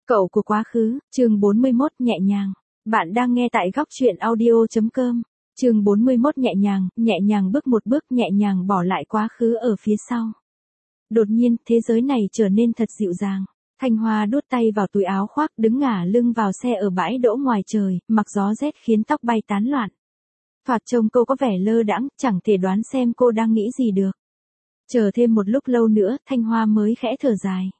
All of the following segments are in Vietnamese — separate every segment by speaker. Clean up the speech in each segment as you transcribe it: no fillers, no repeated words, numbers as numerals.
Speaker 1: Cậu của quá khứ, chương 41 nhẹ nhàng. Bạn đang nghe tại góc chuyện audio.com. Chương 41 nhẹ nhàng bước một bước nhẹ nhàng bỏ lại quá khứ ở phía sau. Đột nhiên, thế giới này trở nên thật dịu dàng. Thanh Hoa đút tay vào túi áo khoác, đứng ngả lưng vào xe ở bãi đỗ ngoài trời, mặc gió rét khiến tóc bay tán loạn. Thoạt trông cô có vẻ lơ đãng, chẳng thể đoán xem cô đang nghĩ gì được. Chờ thêm một lúc lâu nữa, Thanh Hoa mới khẽ thở dài.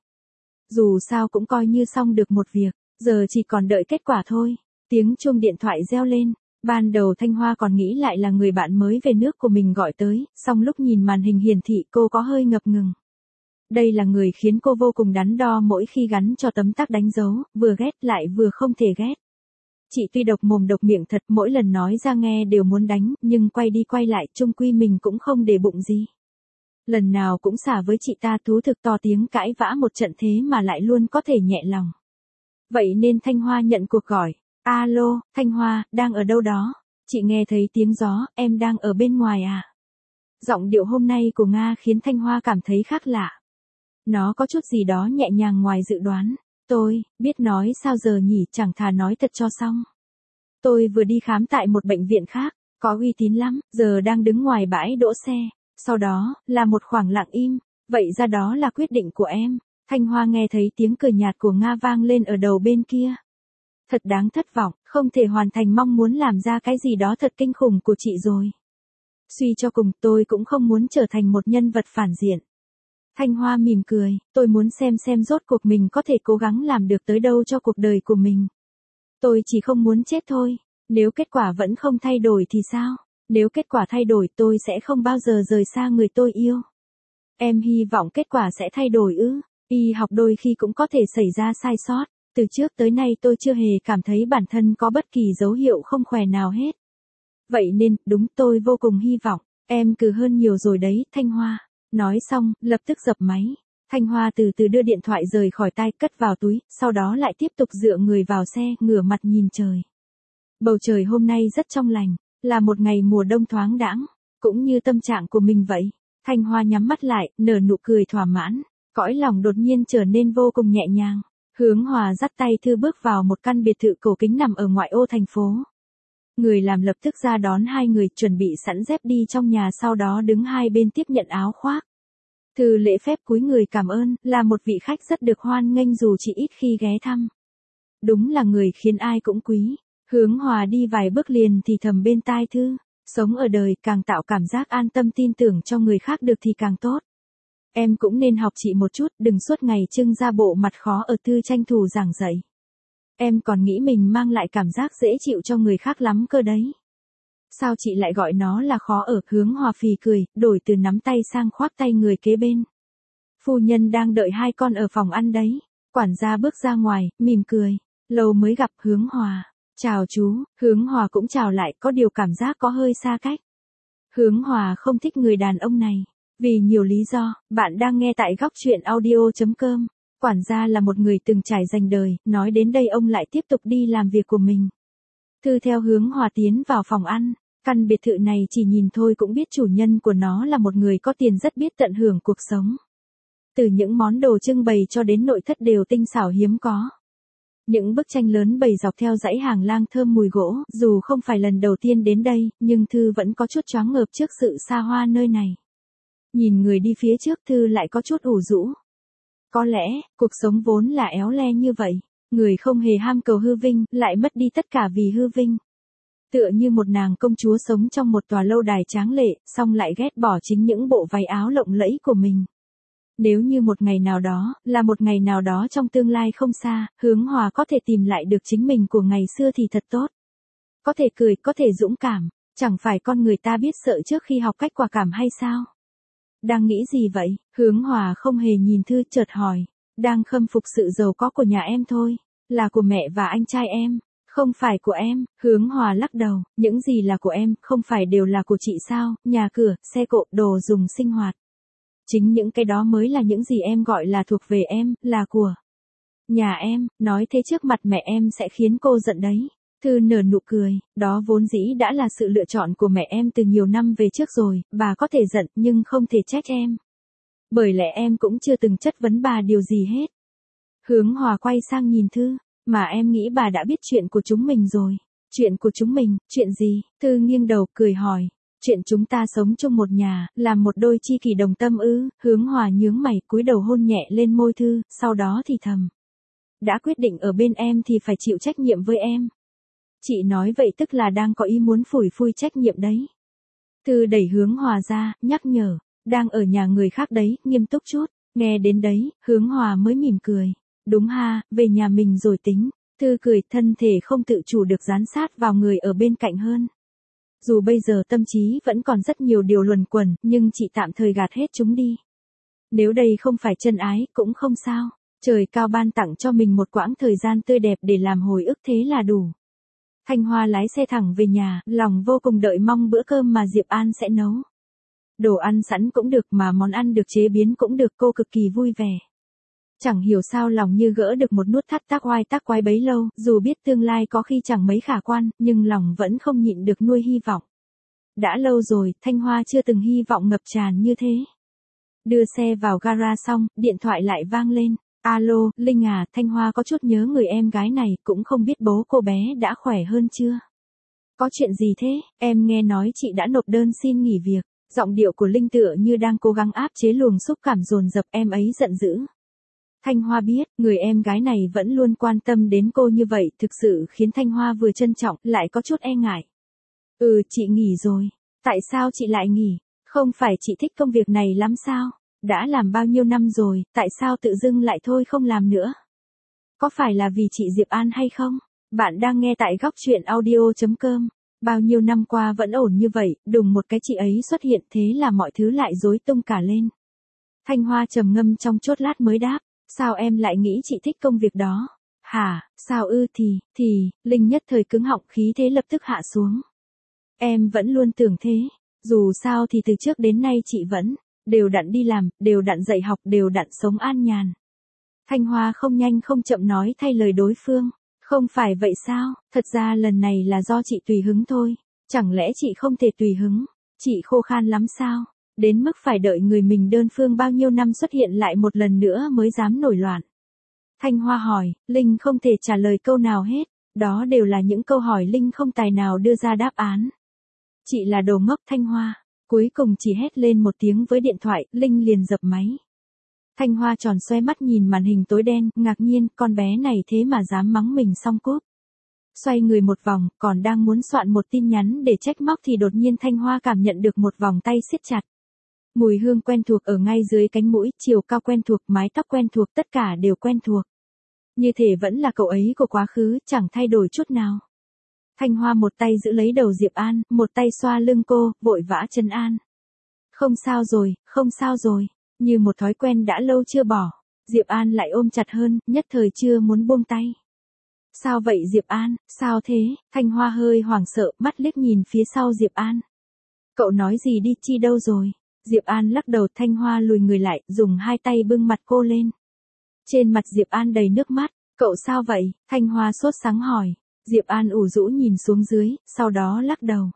Speaker 1: Dù sao cũng coi như xong được một việc, giờ chỉ còn đợi kết quả thôi. Tiếng chuông điện thoại reo lên. Ban đầu Thanh Hoa còn nghĩ lại là người bạn mới về nước của mình gọi tới, song lúc nhìn màn hình hiển thị cô có hơi ngập ngừng. Đây là người khiến cô vô cùng đắn đo mỗi khi gắn cho tấm tắc đánh dấu, vừa ghét lại vừa không thể ghét. Chị tuy độc mồm độc miệng thật, mỗi lần nói ra nghe đều muốn đánh, nhưng quay đi quay lại chung quy mình cũng không để bụng gì. Lần nào cũng xả với chị ta thú thực to tiếng cãi vã một trận thế mà lại luôn có thể nhẹ lòng. Vậy nên Thanh Hoa nhận cuộc gọi. Alo, Thanh Hoa, đang ở đâu đó? Chị nghe thấy tiếng gió, em đang ở bên ngoài à? Giọng điệu hôm nay của Nga khiến Thanh Hoa cảm thấy khác lạ. Nó có chút gì đó nhẹ nhàng ngoài dự đoán. Tôi, biết nói sao giờ nhỉ, chẳng thà nói thật cho xong. Tôi vừa đi khám tại một bệnh viện khác, có uy tín lắm, giờ đang đứng ngoài bãi đỗ xe. Sau đó, là một khoảng lặng im, vậy ra đó là quyết định của em. Thanh Hoa nghe thấy tiếng cười nhạt của Nga vang lên ở đầu bên kia. Thật đáng thất vọng, không thể hoàn thành mong muốn làm ra cái gì đó thật kinh khủng của chị rồi. Suy cho cùng, tôi cũng không muốn trở thành một nhân vật phản diện. Thanh Hoa mỉm cười, tôi muốn xem rốt cuộc mình có thể cố gắng làm được tới đâu cho cuộc đời của mình. Tôi chỉ không muốn chết thôi, nếu kết quả vẫn không thay đổi thì sao? Nếu kết quả thay đổi tôi sẽ không bao giờ rời xa người tôi yêu. Em hy vọng kết quả sẽ thay đổi ư? Y học đôi khi cũng có thể xảy ra sai sót. Từ trước tới nay tôi chưa hề cảm thấy bản thân có bất kỳ dấu hiệu không khỏe nào hết. Vậy nên, đúng tôi vô cùng hy vọng. Em cứ hơn nhiều rồi đấy, Thanh Hoa. Nói xong, lập tức dập máy. Thanh Hoa từ từ đưa điện thoại rời khỏi tai, cất vào túi, sau đó lại tiếp tục dựa người vào xe, ngửa mặt nhìn trời. Bầu trời hôm nay rất trong lành. Là một ngày mùa đông thoáng đãng, cũng như tâm trạng của mình vậy. Thanh Hoa nhắm mắt lại, nở nụ cười thỏa mãn, cõi lòng đột nhiên trở nên vô cùng nhẹ nhàng. Hướng Hòa dắt tay Thư bước vào một căn biệt thự cổ kính nằm ở ngoại ô thành phố. Người làm lập tức ra đón hai người, chuẩn bị sẵn dép đi trong nhà, sau đó đứng hai bên tiếp nhận áo khoác. Thư lễ phép cúi người cảm ơn, là một vị khách rất được hoan nghênh dù chỉ ít khi ghé thăm. Đúng là người khiến ai cũng quý. Hướng Hòa đi vài bước liền thì thầm bên tai Thư, sống ở đời càng tạo cảm giác an tâm tin tưởng cho người khác được thì càng tốt. Em cũng nên học chị một chút, đừng suốt ngày trưng ra bộ mặt khó ở. Thư tranh thủ giảng dạy. Em còn nghĩ mình mang lại cảm giác dễ chịu cho người khác lắm cơ đấy. Sao chị lại gọi nó là khó ở? Hướng Hòa phì cười, đổi từ nắm tay sang khoác tay người kế bên. Phu nhân đang đợi hai con ở phòng ăn đấy. Quản gia bước ra ngoài, mỉm cười. Lâu mới gặp. Hướng Hòa. Chào chú. Hướng Hòa cũng chào lại, có điều cảm giác có hơi xa cách. Hướng Hòa không thích người đàn ông này. Vì nhiều lý do. Bạn đang nghe tại góc chuyện audio.com. Quản gia là một người từng trải dành đời, nói đến đây ông lại tiếp tục đi làm việc của mình. Thư theo Hướng Hòa tiến vào phòng ăn. Căn biệt thự này chỉ nhìn thôi cũng biết chủ nhân của nó là một người có tiền rất biết tận hưởng cuộc sống. Từ những món đồ trưng bày cho đến nội thất đều tinh xảo hiếm có. Những bức tranh lớn bày dọc theo dãy hàng lang thơm mùi gỗ, dù không phải lần đầu tiên đến đây, nhưng Thư vẫn có chút choáng ngợp trước sự xa hoa nơi này. Nhìn người đi phía trước, Thư lại có chút ủ rũ. Có lẽ, cuộc sống vốn là éo le như vậy. Người không hề ham cầu hư vinh, lại mất đi tất cả vì hư vinh. Tựa như một nàng công chúa sống trong một tòa lâu đài tráng lệ, song lại ghét bỏ chính những bộ váy áo lộng lẫy của mình. Nếu như một ngày nào đó, là một ngày nào đó trong tương lai không xa, Hướng Hòa có thể tìm lại được chính mình của ngày xưa thì thật tốt. Có thể cười, có thể dũng cảm, chẳng phải con người ta biết sợ trước khi học cách quả cảm hay sao? Đang nghĩ gì vậy? Hướng Hòa không hề nhìn Thư, chợt hỏi. Đang khâm phục sự giàu có của nhà em thôi. Là của mẹ và anh trai em. Không phải của em. Hướng Hòa lắc đầu. Những gì là của em, không phải đều là của chị sao? Nhà cửa, xe cộ, đồ dùng sinh hoạt. Chính những cái đó mới là những gì em gọi là thuộc về em, là của nhà em. Nói thế trước mặt mẹ em sẽ khiến cô giận đấy. Thư nở nụ cười, đó vốn dĩ đã là sự lựa chọn của mẹ em từ nhiều năm về trước rồi, bà có thể giận nhưng không thể trách em. Bởi lẽ em cũng chưa từng chất vấn bà điều gì hết. Hướng Hòa quay sang nhìn Thư, mà em nghĩ bà đã biết chuyện của chúng mình rồi. Chuyện của chúng mình, chuyện gì? Thư nghiêng đầu cười hỏi. Chuyện chúng ta sống chung một nhà, làm một đôi chi kỷ đồng tâm ư? Hướng Hòa nhướng mày cúi đầu hôn nhẹ lên môi Thư, sau đó thì thầm. Đã quyết định ở bên em thì phải chịu trách nhiệm với em. Chị nói vậy tức là đang có ý muốn phủi phui trách nhiệm đấy. Thư đẩy Hướng Hòa ra, nhắc nhở. Đang ở nhà người khác đấy, nghiêm túc chút. Nghe đến đấy, Hướng Hòa mới mỉm cười. Đúng ha, về nhà mình rồi tính. Thư cười, thân thể không tự chủ được dán sát vào người ở bên cạnh hơn. Dù bây giờ tâm trí vẫn còn rất nhiều điều luẩn quẩn, nhưng chị tạm thời gạt hết chúng đi. Nếu đây không phải chân ái, cũng không sao. Trời cao ban tặng cho mình một quãng thời gian tươi đẹp để làm hồi ức thế là đủ. Thanh Hoa lái xe thẳng về nhà, lòng vô cùng đợi mong bữa cơm mà Diệp An sẽ nấu. Đồ ăn sẵn cũng được mà món ăn được chế biến cũng được, cô cực kỳ vui vẻ. Chẳng hiểu sao lòng như gỡ được một nút thắt tác quái bấy lâu, dù biết tương lai có khi chẳng mấy khả quan, nhưng lòng vẫn không nhịn được nuôi hy vọng. Đã lâu rồi, Thanh Hoa chưa từng hy vọng ngập tràn như thế. Đưa xe vào gara xong, điện thoại lại vang lên. Alo, Linh à, Thanh Hoa có chút nhớ người em gái này, cũng không biết bố cô bé đã khỏe hơn chưa? Có chuyện gì thế? Em nghe nói chị đã nộp đơn xin nghỉ việc. Giọng điệu của Linh tựa như đang cố gắng áp chế luồng xúc cảm dồn dập, em ấy giận dữ. Thanh Hoa biết, người em gái này vẫn luôn quan tâm đến cô như vậy, thực sự khiến Thanh Hoa vừa trân trọng, lại có chút e ngại. Chị nghỉ rồi. Tại sao chị lại nghỉ? Không phải chị thích công việc này lắm sao? Đã làm bao nhiêu năm rồi, tại sao tự dưng lại thôi không làm nữa? Có phải là vì chị Diệp An hay không? Bạn đang nghe tại góc truyện audio.com. Bao nhiêu năm qua vẫn ổn như vậy, đùng một cái chị ấy xuất hiện, thế là mọi thứ lại rối tung cả lên. Thanh Hoa trầm ngâm trong chốt lát mới đáp. Sao em lại nghĩ chị thích công việc đó? Hả, sao Linh nhất thời cứng họng, khí thế lập tức hạ xuống. Em vẫn luôn tưởng thế. Dù sao thì từ trước đến nay chị vẫn đều đặn đi làm, đều đặn dạy học, đều đặn sống an nhàn. Thanh Hoa không nhanh không chậm nói thay lời đối phương. Không phải vậy sao, thật ra lần này là do chị tùy hứng thôi. Chẳng lẽ chị không thể tùy hứng? Chị khô khan lắm sao? Đến mức phải đợi người mình đơn phương bao nhiêu năm xuất hiện lại một lần nữa mới dám nổi loạn. Thanh Hoa hỏi, Linh không thể trả lời câu nào hết. Đó đều là những câu hỏi Linh không tài nào đưa ra đáp án. Chị là đồ ngốc. Thanh Hoa cuối cùng chỉ hét lên một tiếng với điện thoại, Linh liền dập máy. Thanh Hoa tròn xoe mắt nhìn màn hình tối đen, ngạc nhiên, con bé này thế mà dám mắng mình xong cúp. Xoay người một vòng, còn đang muốn soạn một tin nhắn để trách móc thì đột nhiên Thanh Hoa cảm nhận được một vòng tay siết chặt. Mùi hương quen thuộc ở ngay dưới cánh mũi, chiều cao quen thuộc, mái tóc quen thuộc, tất cả đều quen thuộc. Như thể vẫn là cậu ấy của quá khứ, chẳng thay đổi chút nào. Thanh Hoa một tay giữ lấy đầu Diệp An, một tay xoa lưng cô, vội vã trấn an. Không sao rồi, như một thói quen đã lâu chưa bỏ. Diệp An lại ôm chặt hơn, nhất thời chưa muốn buông tay. Sao vậy Diệp An, sao thế? Thanh Hoa hơi hoảng sợ, mắt liếc nhìn phía sau Diệp An. Cậu nói gì đi, Chi đâu rồi? Diệp An lắc đầu. Thanh Hoa lùi người lại, dùng hai tay bưng mặt cô lên. Trên mặt Diệp An đầy nước mắt. Cậu sao vậy? Thanh Hoa sốt sắng hỏi. Diệp An ủ rũ nhìn xuống dưới, sau đó lắc đầu.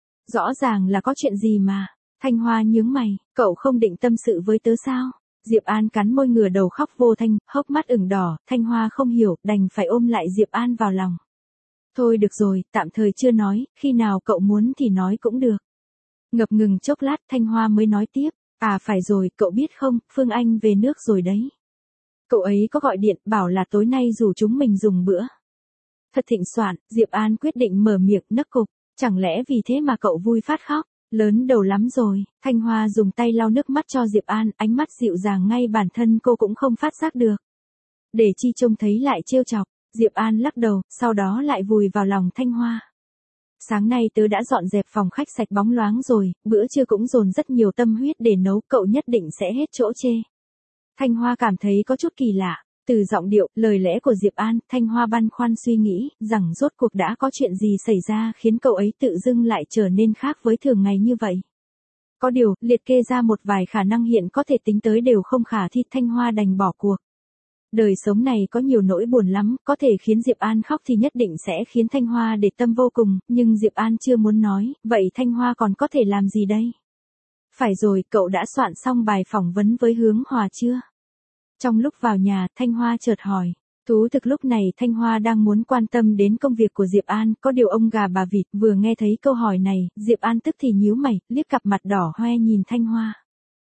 Speaker 1: Rõ ràng là có chuyện gì mà. Thanh Hoa nhướng mày, cậu không định tâm sự với tớ sao? Diệp An cắn môi ngửa đầu khóc vô thanh, hốc mắt ửng đỏ. Thanh Hoa không hiểu, đành phải ôm lại Diệp An vào lòng. Thôi được rồi, tạm thời chưa nói, khi nào cậu muốn thì nói cũng được. Ngập ngừng chốc lát, Thanh Hoa mới nói tiếp. À phải rồi, cậu biết không, Phương Anh về nước rồi đấy. Cậu ấy có gọi điện, bảo là tối nay rủ chúng mình dùng bữa. Thật thịnh soạn, Diệp An quyết định mở miệng nấc cục. Chẳng lẽ vì thế mà cậu vui phát khóc? Lớn đầu lắm rồi. Thanh Hoa dùng tay lau nước mắt cho Diệp An, ánh mắt dịu dàng ngay bản thân cô cũng không phát giác được. Để Chi trông thấy lại trêu chọc. Diệp An lắc đầu, sau đó lại vùi vào lòng Thanh Hoa. Sáng nay tớ đã dọn dẹp phòng khách sạch bóng loáng rồi, bữa trưa cũng dồn rất nhiều tâm huyết để nấu, cậu nhất định sẽ hết chỗ chê. Thanh Hoa cảm thấy có chút kỳ lạ. Từ giọng điệu, lời lẽ của Diệp An, Thanh Hoa băn khoăn suy nghĩ, rằng rốt cuộc đã có chuyện gì xảy ra khiến cậu ấy tự dưng lại trở nên khác với thường ngày như vậy. Có điều, liệt kê ra một vài khả năng hiện có thể tính tới đều không khả thi, Thanh Hoa đành bỏ cuộc. Đời sống này có nhiều nỗi buồn lắm, có thể khiến Diệp An khóc thì nhất định sẽ khiến Thanh Hoa để tâm vô cùng, nhưng Diệp An chưa muốn nói, vậy Thanh Hoa còn có thể làm gì đây? Phải rồi, cậu đã soạn xong bài phỏng vấn với Hướng Hòa chưa? Trong lúc vào nhà, Thanh Hoa chợt hỏi. Thú thực lúc này Thanh Hoa đang muốn quan tâm đến công việc của Diệp An, có điều ông gà bà vịt vừa nghe thấy câu hỏi này, Diệp An tức thì nhíu mày, liếc cặp mặt đỏ hoe nhìn Thanh Hoa.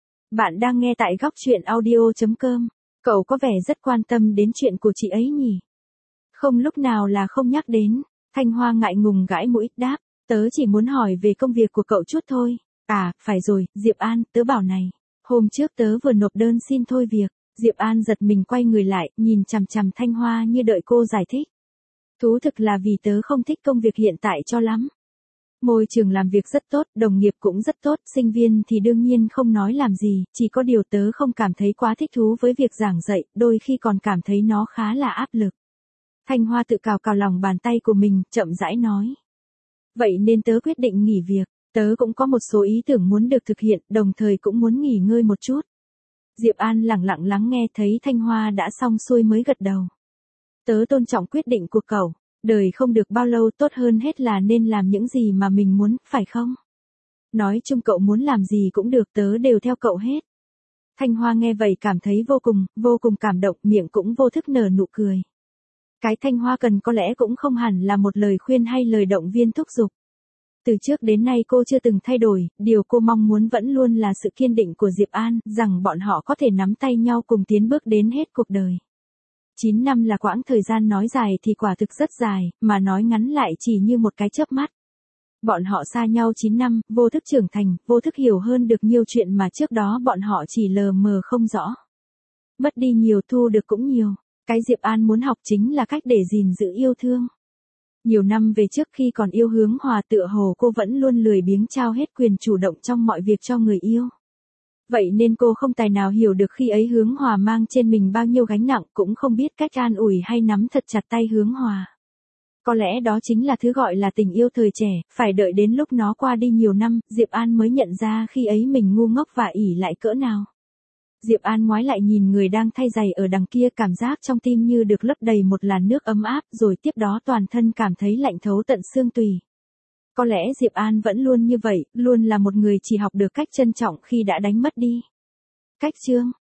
Speaker 1: Bạn đang nghe tại góc truyện audio.com. Cậu có vẻ rất quan tâm đến chuyện của chị ấy nhỉ? Không, lúc nào là không nhắc đến. Thanh Hoa ngại ngùng gãi mũi, đáp. Tớ chỉ muốn hỏi về công việc của cậu chút thôi. À, phải rồi, Diệp An, tớ bảo này. Hôm trước tớ vừa nộp đơn xin thôi việc. Diệp An giật mình quay người lại, nhìn chằm chằm Thanh Hoa như đợi cô giải thích. Thú thực là vì tớ không thích công việc hiện tại cho lắm. Môi trường làm việc rất tốt, đồng nghiệp cũng rất tốt, sinh viên thì đương nhiên không nói làm gì, chỉ có điều tớ không cảm thấy quá thích thú với việc giảng dạy, đôi khi còn cảm thấy nó khá là áp lực. Thanh Hoa tự cào cào lòng bàn tay của mình, chậm rãi nói. Vậy nên tớ quyết định nghỉ việc, tớ cũng có một số ý tưởng muốn được thực hiện, đồng thời cũng muốn nghỉ ngơi một chút. Diệp An lẳng lặng lắng nghe, thấy Thanh Hoa đã xong xuôi mới gật đầu. Tớ tôn trọng quyết định của cậu, đời không được bao lâu, tốt hơn hết là nên làm những gì mà mình muốn, phải không? Nói chung cậu muốn làm gì cũng được, tớ đều theo cậu hết. Thanh Hoa nghe vậy cảm thấy vô cùng cảm động, miệng cũng vô thức nở nụ cười. Cái Thanh Hoa cần có lẽ cũng không hẳn là một lời khuyên hay lời động viên thúc giục. Từ trước đến nay cô chưa từng thay đổi, điều cô mong muốn vẫn luôn là sự kiên định của Diệp An, rằng bọn họ có thể nắm tay nhau cùng tiến bước đến hết cuộc đời. 9 năm là quãng thời gian nói dài thì quả thực rất dài, mà nói ngắn lại chỉ như một cái chớp mắt. Bọn họ xa nhau 9 năm, vô thức trưởng thành, vô thức hiểu hơn được nhiều chuyện mà trước đó bọn họ chỉ lờ mờ không rõ. Mất đi nhiều, thu được cũng nhiều. Cái Diệp An muốn học chính là cách để gìn giữ yêu thương. Nhiều năm về trước khi còn yêu Hướng Hòa, tựa hồ cô vẫn luôn lười biếng trao hết quyền chủ động trong mọi việc cho người yêu. Vậy nên cô không tài nào hiểu được khi ấy Hướng Hòa mang trên mình bao nhiêu gánh nặng, cũng không biết cách an ủi hay nắm thật chặt tay Hướng Hòa. Có lẽ đó chính là thứ gọi là tình yêu thời trẻ, phải đợi đến lúc nó qua đi nhiều năm, Diệp An mới nhận ra khi ấy mình ngu ngốc và ỷ lại cỡ nào. Diệp An ngoái lại nhìn người đang thay giày ở đằng kia, cảm giác trong tim như được lấp đầy một làn nước ấm áp, rồi tiếp đó toàn thân cảm thấy lạnh thấu tận xương tủy. Có lẽ Diệp An vẫn luôn như vậy, luôn là một người chỉ học được cách trân trọng khi đã đánh mất đi. Cách chương